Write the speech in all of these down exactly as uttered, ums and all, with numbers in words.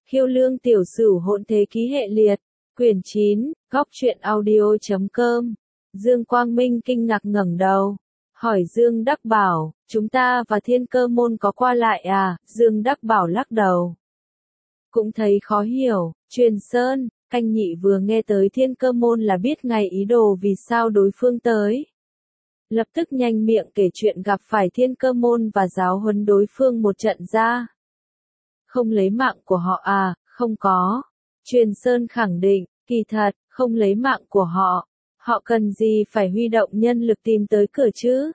Khiêu lương tiểu sửu hỗn thế ký hệ liệt, quyển chín, góc truyện audio chấm com. Dương Quang Minh kinh ngạc ngẩng đầu, hỏi Dương Đắc Bảo, chúng ta và Thiên Cơ Môn có qua lại à? Dương Đắc Bảo lắc đầu. Cũng thấy khó hiểu, Truyền Sơn, Canh Nhị vừa nghe tới Thiên Cơ Môn là biết ngay ý đồ vì sao đối phương tới. Lập tức nhanh miệng kể chuyện gặp phải Thiên Cơ Môn và giáo huấn đối phương một trận ra. Không lấy mạng của họ à? Không có. Truyền Sơn khẳng định, kỳ thật, không lấy mạng của họ. Họ cần gì phải huy động nhân lực tìm tới cửa chứ?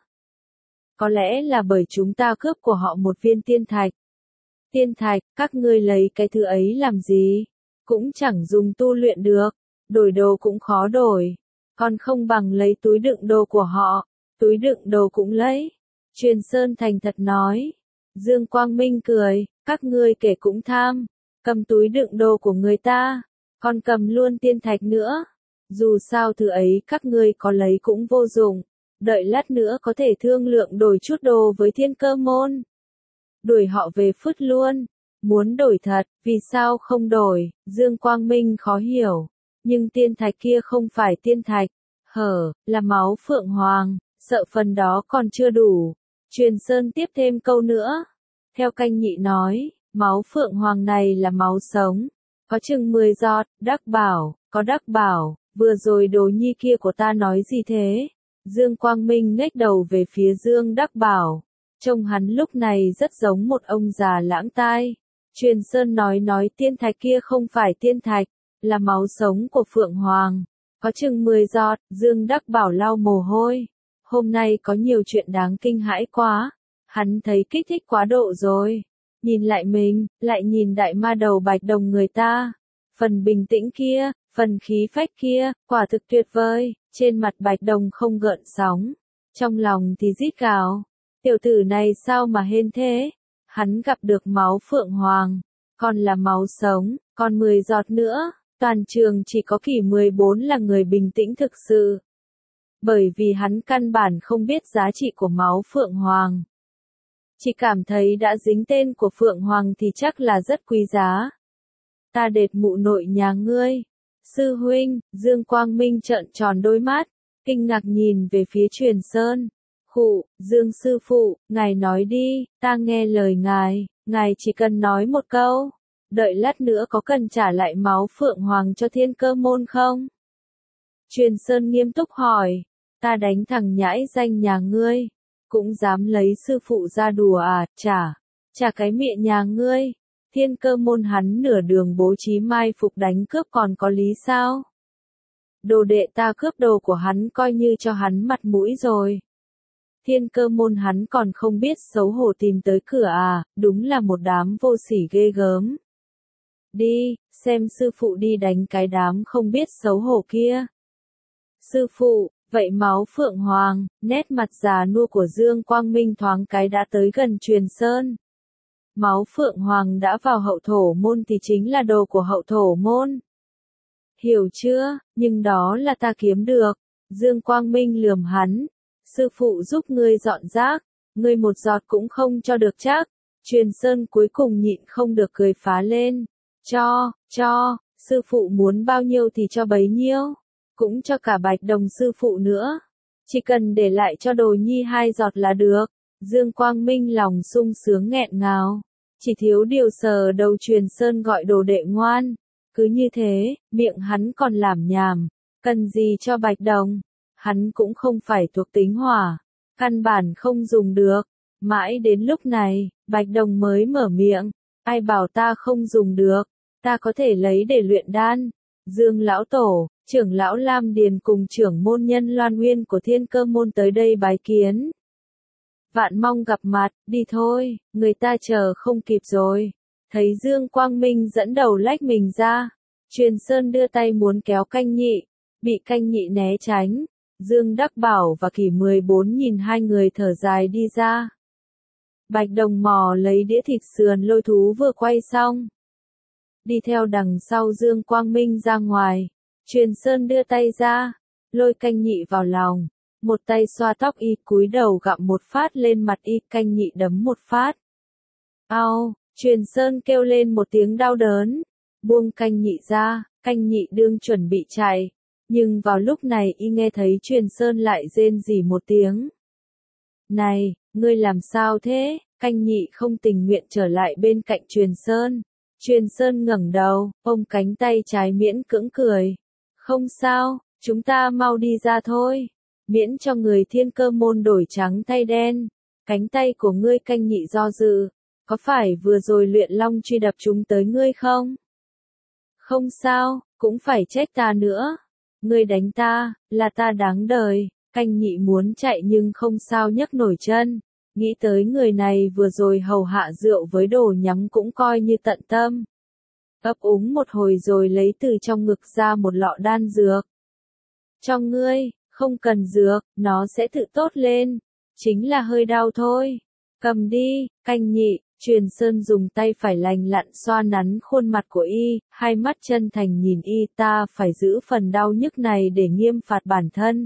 Có lẽ là bởi chúng ta cướp của họ một viên tiên thạch. Tiên thạch, các ngươi lấy cái thứ ấy làm gì? Cũng chẳng dùng tu luyện được. Đổi đồ cũng khó đổi. Còn không bằng lấy túi đựng đồ của họ. Túi đựng đồ cũng lấy. Truyền Sơn thành thật nói. Dương Quang Minh cười, các ngươi kể cũng tham. Cầm túi đựng đồ của người ta. Còn cầm luôn tiên thạch nữa. Dù sao thứ ấy các ngươi có lấy cũng vô dụng. Đợi lát nữa có thể thương lượng đổi chút đồ với Thiên Cơ Môn. Đuổi họ về phứt luôn. Muốn đổi thật, vì sao không đổi? Dương Quang Minh khó hiểu. Nhưng tiên thạch kia không phải tiên thạch. Hở, là máu Phượng Hoàng. Sợ phần đó còn chưa đủ. Truyền Sơn tiếp thêm câu nữa. Theo Canh Nhị nói, máu Phượng Hoàng này là máu sống. Có chừng mười giọt. Đắc Bảo, có Đắc Bảo. Vừa rồi Đồ Nhi kia của ta nói gì thế? Dương Quang Minh ngếch đầu về phía Dương Đắc Bảo. Trông hắn lúc này rất giống một ông già lãng tai. Truyền Sơn nói nói tiên thạch kia không phải tiên thạch, là máu sống của Phượng Hoàng. Có chừng mười giọt. Dương Đắc Bảo lau mồ hôi. Hôm nay có nhiều chuyện đáng kinh hãi quá. Hắn thấy kích thích quá độ rồi. Nhìn lại mình, lại nhìn đại ma đầu Bạch Đồng người ta. Phần bình tĩnh kia, phần khí phách kia, quả thực tuyệt vời. Trên mặt Bạch Đồng không gợn sóng. Trong lòng thì rít gào. Tiểu tử này sao mà hên thế? Hắn gặp được máu Phượng Hoàng. Còn là máu sống, còn mười giọt nữa. Toàn trường chỉ có Kỷ mười bốn là người bình tĩnh thực sự. Bởi vì hắn căn bản không biết giá trị của máu Phượng Hoàng. Chỉ cảm thấy đã dính tên của Phượng Hoàng thì chắc là rất quý giá. Ta đệt mụ nội nhà ngươi. Sư huynh, Dương Quang Minh trợn tròn đôi mắt, kinh ngạc nhìn về phía Truyền Sơn. Khụ, Dương sư phụ, ngài nói đi, ta nghe lời ngài, ngài chỉ cần nói một câu. Đợi lát nữa có cần trả lại máu Phượng Hoàng cho Thiên Cơ Môn không? Truyền Sơn nghiêm túc hỏi. Ta đánh thằng nhãi danh nhà ngươi. Cũng dám lấy sư phụ ra đùa à? Trả. Trả cái miệng nhà ngươi. Thiên Cơ Môn hắn nửa đường bố trí mai phục đánh cướp còn có lý sao? Đồ đệ ta cướp đồ của hắn coi như cho hắn mặt mũi rồi. Thiên Cơ Môn hắn còn không biết xấu hổ tìm tới cửa à? Đúng là một đám vô sỉ ghê gớm. Đi, xem sư phụ đi đánh cái đám không biết xấu hổ kia. Sư phụ, vậy máu Phượng Hoàng, nét mặt già nua của Dương Quang Minh thoáng cái đã tới gần Truyền Sơn. Máu Phượng Hoàng đã vào hậu thổ môn thì chính là đồ của hậu thổ môn. Hiểu chưa, nhưng đó là ta kiếm được. Dương Quang Minh lườm hắn. Sư phụ giúp ngươi dọn rác, ngươi một giọt cũng không cho được chắc. Truyền Sơn cuối cùng nhịn không được cười phá lên. Cho, cho, sư phụ muốn bao nhiêu thì cho bấy nhiêu. Cũng cho cả Bạch Đồng sư phụ nữa. Chỉ cần để lại cho Đồ Nhi hai giọt là được. Dương Quang Minh lòng sung sướng nghẹn ngào. Chỉ thiếu điều sờ đầu Truyền Sơn gọi đồ đệ ngoan. Cứ như thế, miệng hắn còn lảm nhảm. Cần gì cho Bạch Đồng? Hắn cũng không phải thuộc tính hỏa. Căn bản không dùng được. Mãi đến lúc này, Bạch Đồng mới mở miệng. Ai bảo ta không dùng được? Ta có thể lấy để luyện đan. Dương Lão Tổ, trưởng lão Lam Điền cùng trưởng môn nhân Loan Nguyên của Thiên Cơ Môn tới đây bái kiến. Vạn mong gặp mặt, đi thôi, người ta chờ không kịp rồi. Thấy Dương Quang Minh dẫn đầu lách mình ra. Truyền Sơn đưa tay muốn kéo Canh Nhị. Bị Canh Nhị né tránh. Dương Đắc Bảo và Kỷ mười bốn nhìn hai người thở dài đi ra. Bạch Đồng mò lấy đĩa thịt sườn lôi thú vừa quay xong. Đi theo đằng sau Dương Quang Minh ra ngoài. Truyền Sơn đưa tay ra. Lôi Canh Nhị vào lòng. Một tay xoa tóc y cúi đầu gặm một phát lên mặt y. Canh Nhị đấm một phát. Ao, Truyền Sơn kêu lên một tiếng đau đớn, buông canh nhị ra, canh nhị đương chuẩn bị chạy. Nhưng vào lúc này y nghe thấy Truyền Sơn lại rên rỉ một tiếng. Này, ngươi làm sao thế? Canh nhị không tình nguyện trở lại bên cạnh Truyền Sơn. Truyền Sơn ngẩng đầu, ôm cánh tay trái miễn cưỡng cười. Không sao, chúng ta mau đi ra thôi. Miễn cho người Thiên Cơ môn đổi trắng thay đen. Cánh tay của ngươi, canh nhị do dự. Có phải vừa rồi luyện long truy đập chúng tới ngươi không? Không sao, cũng phải trách ta nữa. Ngươi đánh ta, là ta đáng đời. Canh nhị muốn chạy nhưng không sao nhấc nổi chân. Nghĩ tới người này vừa rồi hầu hạ rượu với đồ nhắm cũng coi như tận tâm. Ấp úng một hồi rồi lấy từ trong ngực ra một lọ đan dược. Cho ngươi, không cần dược, nó sẽ tự tốt lên. Chính là hơi đau thôi. Cầm đi, canh nhị. Truyền Sơn dùng tay phải lành lặn xoa nắn khuôn mặt của y, hai mắt chân thành nhìn y, ta phải giữ phần đau nhức này để nghiêm phạt bản thân.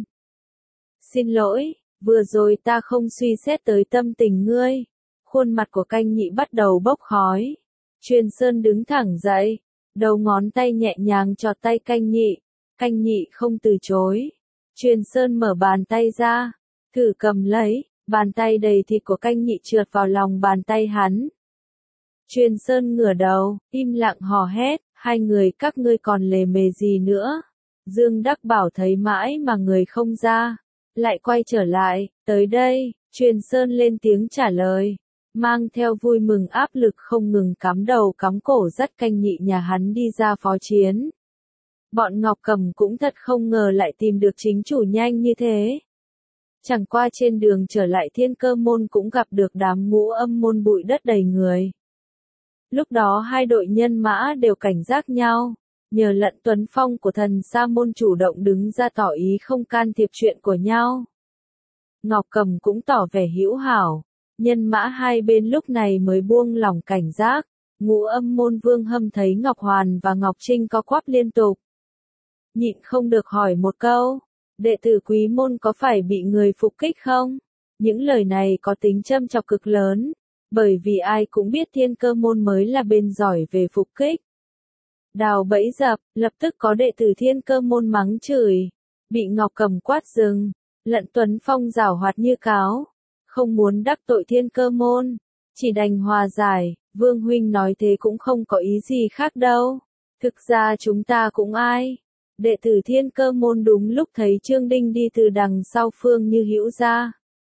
Xin lỗi, vừa rồi ta không suy xét tới tâm tình ngươi. Khuôn mặt của canh nhị bắt đầu bốc khói. Truyền Sơn đứng thẳng dậy, đầu ngón tay nhẹ nhàng chọt tay canh nhị. Canh nhị không từ chối. Truyền Sơn mở bàn tay ra, thử cầm lấy. Bàn tay đầy thịt của canh nhị trượt vào lòng bàn tay hắn. Truyền Sơn ngửa đầu, im lặng hò hét, hai người các ngươi còn lề mề gì nữa. Dương Đắc Bảo thấy mãi mà người không ra, lại quay trở lại, tới đây, Truyền Sơn lên tiếng trả lời, mang theo vui mừng áp lực không ngừng cắm đầu cắm cổ dắt canh nhị nhà hắn đi ra phó chiến. Bọn Ngọc Cầm cũng thật không ngờ lại tìm được chính chủ nhanh như thế. Chẳng qua trên đường trở lại Thiên Cơ môn cũng gặp được đám Ngũ Âm môn bụi đất đầy người. Lúc đó hai đội nhân mã đều cảnh giác nhau, nhờ Lận Tuấn Phong của Thần Sa môn chủ động đứng ra tỏ ý không can thiệp chuyện của nhau. Ngọc Cầm cũng tỏ vẻ hữu hảo, nhân mã hai bên lúc này mới buông lỏng cảnh giác. Ngũ Âm môn Vương Hâm thấy Ngọc Hoàn và Ngọc Trinh co quắp liên tục. Nhịn không được hỏi một câu. Đệ tử Quý môn có phải bị người phục kích không? Những lời này có tính châm chọc cực lớn, bởi vì ai cũng biết Thiên Cơ môn mới là bên giỏi về phục kích. Đào bẫy dập, lập tức có đệ tử Thiên Cơ môn mắng chửi, bị Ngọc Cầm quát dừng. Lận Tuấn Phong giảo hoạt như cáo, không muốn đắc tội Thiên Cơ môn, chỉ đành hòa giải. Vương huynh nói thế cũng không có ý gì khác đâu. Thực ra chúng ta cũng ai. Đệ tử Thiên Cơ môn đúng lúc thấy Trương Đinh đi từ đằng sau Phương Như Hữu ra.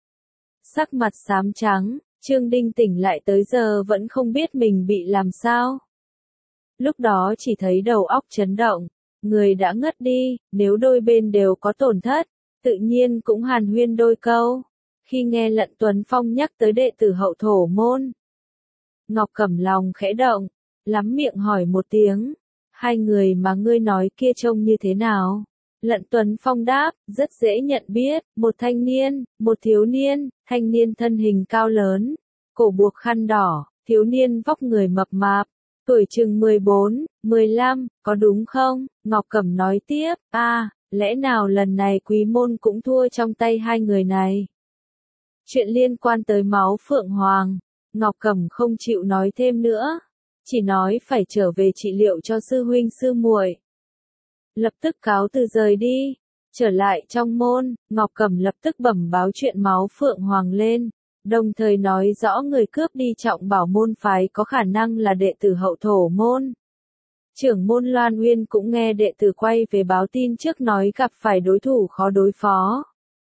Sắc mặt xám trắng, Trương Đinh tỉnh lại tới giờ vẫn không biết mình bị làm sao. Lúc đó chỉ thấy đầu óc chấn động, người đã ngất đi, nếu đôi bên đều có tổn thất, tự nhiên cũng hàn huyên đôi câu. Khi nghe Lận Tuấn Phong nhắc tới đệ tử Hậu Thổ môn, Ngọc Cẩm lòng khẽ động, lắm miệng hỏi một tiếng. Hai người mà ngươi nói kia trông như thế nào? Lận Tuấn Phong đáp, rất dễ nhận biết, một thanh niên, một thiếu niên, thanh niên thân hình cao lớn, cổ buộc khăn đỏ, thiếu niên vóc người mập mạp, tuổi chừng mười bốn, mười lăm, có đúng không? Ngọc Cẩm nói tiếp, a, à, lẽ nào lần này Quý môn cũng thua trong tay hai người này? Chuyện liên quan tới máu Phượng Hoàng, Ngọc Cẩm không chịu nói thêm nữa. Chỉ nói phải trở về trị liệu cho sư huynh sư muội. Lập tức cáo từ rời đi. Trở lại trong môn, Ngọc Cẩm lập tức bẩm báo chuyện máu Phượng Hoàng lên, đồng thời nói rõ người cướp đi Trọng Bảo môn phái có khả năng là đệ tử Hậu Thổ môn. Trưởng môn Loan Uyên cũng nghe đệ tử quay về báo tin trước nói gặp phải đối thủ khó đối phó.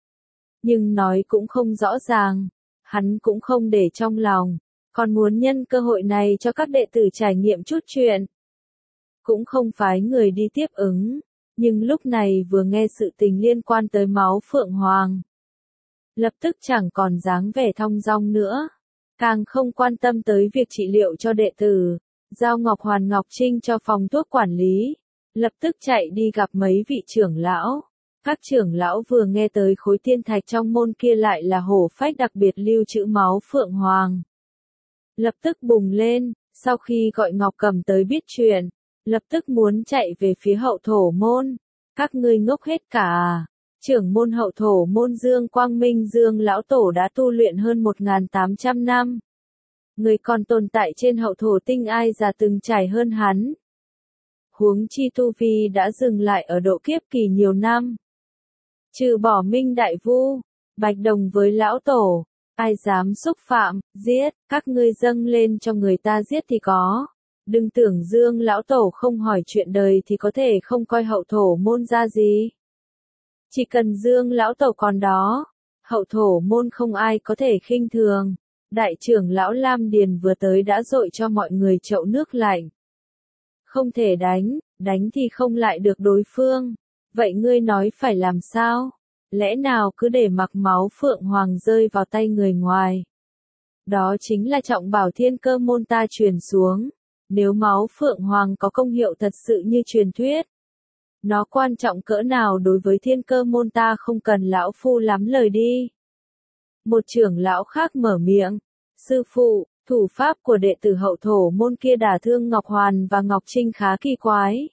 Nhưng nói cũng không rõ ràng, hắn cũng không để trong lòng. Còn muốn nhân cơ hội này cho các đệ tử trải nghiệm chút chuyện. Cũng không phái người đi tiếp ứng, nhưng lúc này vừa nghe sự tình liên quan tới máu Phượng Hoàng. Lập tức chẳng còn dáng vẻ thong dong nữa, càng không quan tâm tới việc trị liệu cho đệ tử, giao Ngọc Hoàn Ngọc Trinh cho phòng thuốc quản lý, lập tức chạy đi gặp mấy vị trưởng lão. Các trưởng lão vừa nghe tới khối thiên thạch trong môn kia lại là hổ phách đặc biệt lưu trữ máu Phượng Hoàng. Lập tức bùng lên, sau khi gọi Ngọc Cầm tới biết chuyện, lập tức muốn chạy về phía Hậu Thổ môn. Các ngươi ngốc hết cả à? Trưởng môn Hậu Thổ môn Dương Quang Minh Dương lão tổ đã tu luyện hơn một nghìn tám trăm năm. Người còn tồn tại trên hậu thổ tinh ai già từng trải hơn hắn. Huống chi tu vi đã dừng lại ở độ kiếp kỳ nhiều năm. Trừ bỏ Minh Đại Vu, Bạch Đồng với lão tổ, ai dám xúc phạm, giết, các ngươi dâng lên cho người ta giết thì có. Đừng tưởng Dương lão tổ không hỏi chuyện đời thì có thể không coi hậu thổ môn ra gì. Chỉ cần Dương lão tổ còn đó, hậu thổ môn không ai có thể khinh thường. Đại trưởng lão Lam Điền vừa tới đã dội cho mọi người chậu nước lạnh. Không thể đánh, đánh thì không lại được đối phương. Vậy ngươi nói phải làm sao? Lẽ nào cứ để mặc máu Phượng Hoàng rơi vào tay người ngoài? Đó chính là trọng bảo thiên cơ môn ta truyền xuống. Nếu máu Phượng Hoàng có công hiệu thật sự như truyền thuyết, nó quan trọng cỡ nào đối với thiên cơ môn ta không cần lão phu lắm lời đi. Một trưởng lão khác mở miệng. Sư phụ, thủ pháp của đệ tử hậu thổ môn kia đả thương Ngọc Hoàn và Ngọc Trinh khá kỳ quái.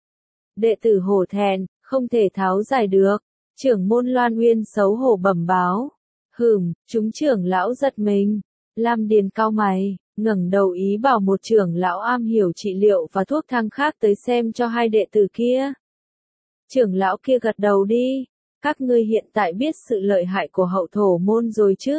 Đệ tử hổ thẹn, không thể tháo giải được. Trưởng môn Loan Uyên xấu hổ bẩm báo. Hừm, chúng trưởng lão giật mình. Lam Điền cau mày, ngẩng đầu ý bảo một trưởng lão am hiểu trị liệu và thuốc thang khác tới xem cho hai đệ tử kia. Trưởng lão kia gật đầu đi. Các ngươi hiện tại biết sự lợi hại của hậu thổ môn rồi chứ?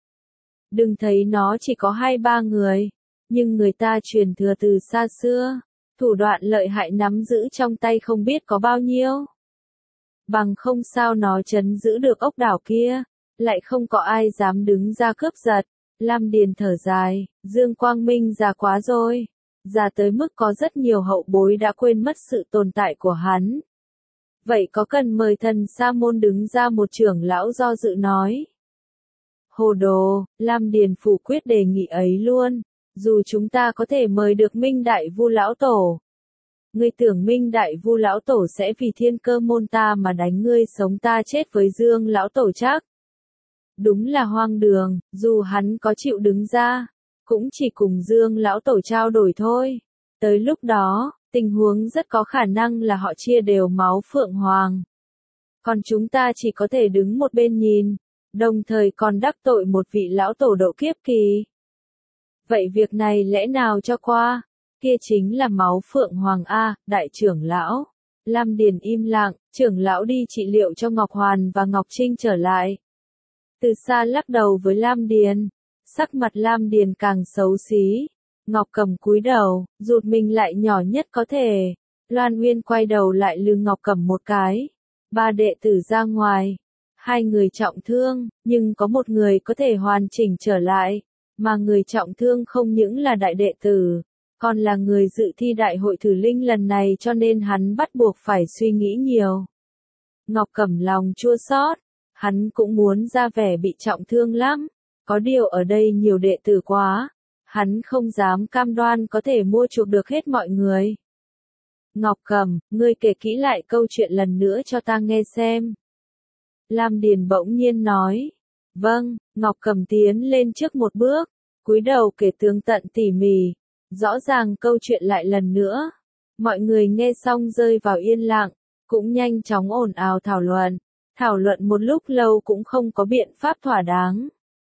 Đừng thấy nó chỉ có hai ba người, nhưng người ta truyền thừa từ xa xưa, thủ đoạn lợi hại nắm giữ trong tay không biết có bao nhiêu. Bằng không sao nó trấn giữ được ốc đảo kia, lại không có ai dám đứng ra cướp giật. Lam Điền thở dài, Dương Quang Minh già quá rồi, già tới mức có rất nhiều hậu bối đã quên mất sự tồn tại của hắn. Vậy có cần mời thần sa môn đứng ra? Một trưởng lão do dự nói. Hồ đồ, Lam Điền phủ quyết đề nghị ấy luôn. Dù chúng ta có thể mời được Minh Đại Vu lão tổ. Ngươi tưởng Minh Đại Vu lão tổ sẽ vì thiên cơ môn ta mà đánh ngươi sống ta chết với Dương lão tổ chắc? Đúng là hoang đường, dù hắn có chịu đứng ra, cũng chỉ cùng Dương lão tổ trao đổi thôi. Tới lúc đó, tình huống rất có khả năng là họ chia đều máu Phượng Hoàng. Còn chúng ta chỉ có thể đứng một bên nhìn, đồng thời còn đắc tội một vị lão tổ độ kiếp kỳ. Vậy việc này lẽ nào cho qua? Kia chính là máu Phượng Hoàng A, đại trưởng lão. Lam Điền im lặng, trưởng lão đi trị liệu cho Ngọc Hoàn và Ngọc Trinh trở lại. Từ xa lắc đầu với Lam Điền, sắc mặt Lam Điền càng xấu xí. Ngọc Cầm cúi đầu, rụt mình lại nhỏ nhất có thể. Loan Uyên quay đầu lại lườm Ngọc Cầm một cái. Ba đệ tử ra ngoài. Hai người trọng thương, nhưng có một người có thể hoàn chỉnh trở lại. Mà người trọng thương không những là đại đệ tử, còn là người dự thi đại hội thử linh lần này, cho nên hắn bắt buộc phải suy nghĩ nhiều. Ngọc Cẩm lòng chua xót, hắn cũng muốn ra vẻ bị trọng thương lắm. Có điều ở đây nhiều đệ tử quá, hắn không dám cam đoan có thể mua chuộc được hết mọi người. Ngọc Cẩm, ngươi kể kỹ lại câu chuyện lần nữa cho ta nghe xem. Lam Điền bỗng nhiên nói. Vâng, Ngọc Cẩm tiến lên trước một bước, cúi đầu kể tường tận tỉ mỉ, rõ ràng câu chuyện lại lần nữa. Mọi người nghe xong rơi vào yên lặng, cũng nhanh chóng ồn ào thảo luận. Thảo luận một lúc lâu cũng không có biện pháp thỏa đáng.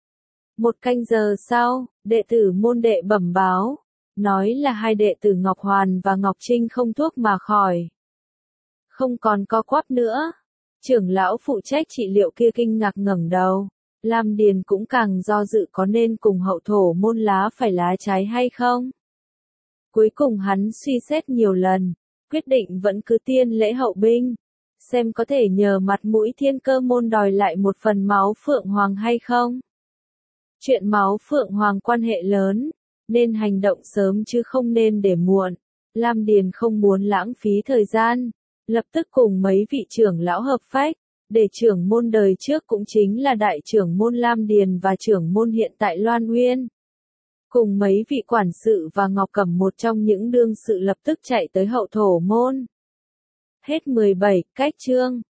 Một canh giờ sau, đệ tử môn đệ bẩm báo, nói là hai đệ tử Ngọc Hoàn và Ngọc Trinh không thuốc mà khỏi. Không còn co quắp nữa. Trưởng lão phụ trách trị liệu kia kinh ngạc ngẩng đầu. Lam Điền cũng càng do dự có nên cùng hậu thổ môn lá phải lá trái hay không. Cuối cùng hắn suy xét nhiều lần, quyết định vẫn cứ tiên lễ hậu binh, xem có thể nhờ mặt mũi thiên cơ môn đòi lại một phần máu Phượng Hoàng hay không. Chuyện máu Phượng Hoàng quan hệ lớn, nên hành động sớm chứ không nên để muộn. Lam Điền không muốn lãng phí thời gian, lập tức cùng mấy vị trưởng lão hợp phách, để trưởng môn đời trước cũng chính là đại trưởng môn Lam Điền và trưởng môn hiện tại Loan Uyên, cùng mấy vị quản sự và Ngọc Cẩm một trong những đương sự lập tức chạy tới hậu thổ môn. Hết mười bảy cách chương.